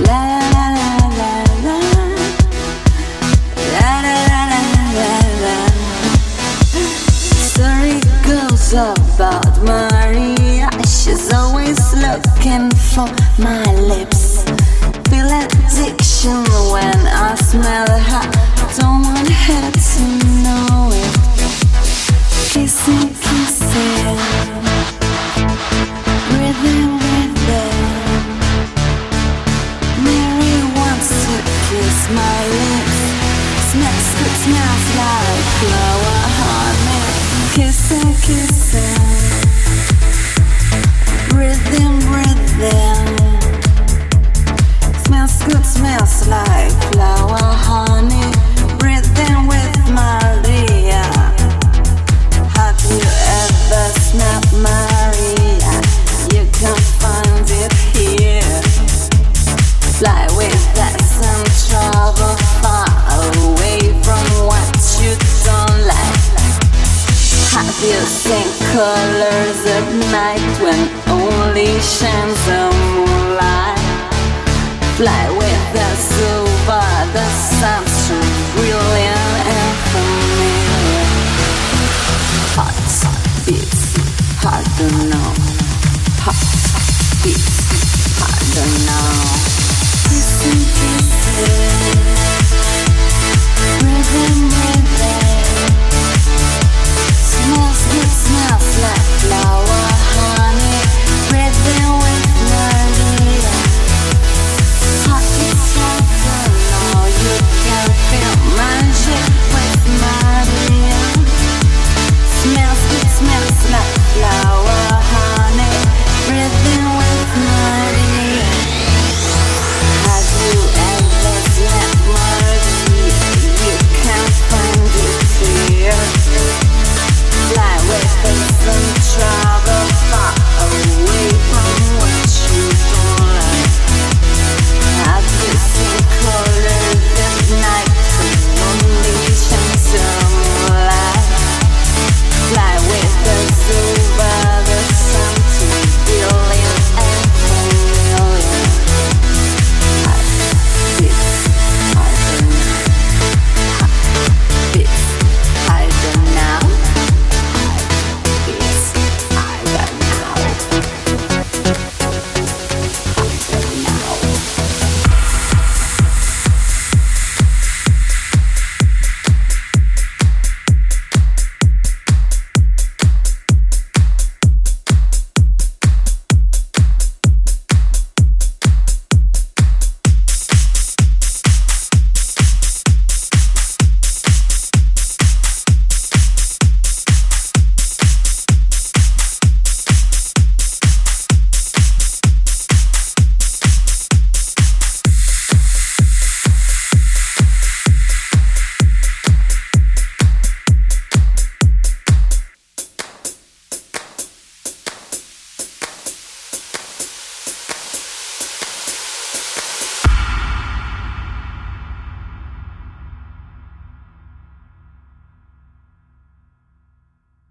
La la la la la. La la la la la la. Story goes about Maria. She's always looking for my lips. Feel addiction when I smell her. Don't want her to know it. Kissing, kissing, breathing with them. Mary wants to kiss my lips. Smells good, smells like flower honey. Kissing, kissing, breathing, breathing. Smells good, smells like flower honey. Breathing with Maria. Have you ever smelled Maria? You can find it here. Fly without some trouble, far away from what you don't like. Have you seen colors at night when only shines the moonlight? Fly with the silver, the sun's so brilliant and familiar. Heart beats, hard to know. Heart beats, hard to know.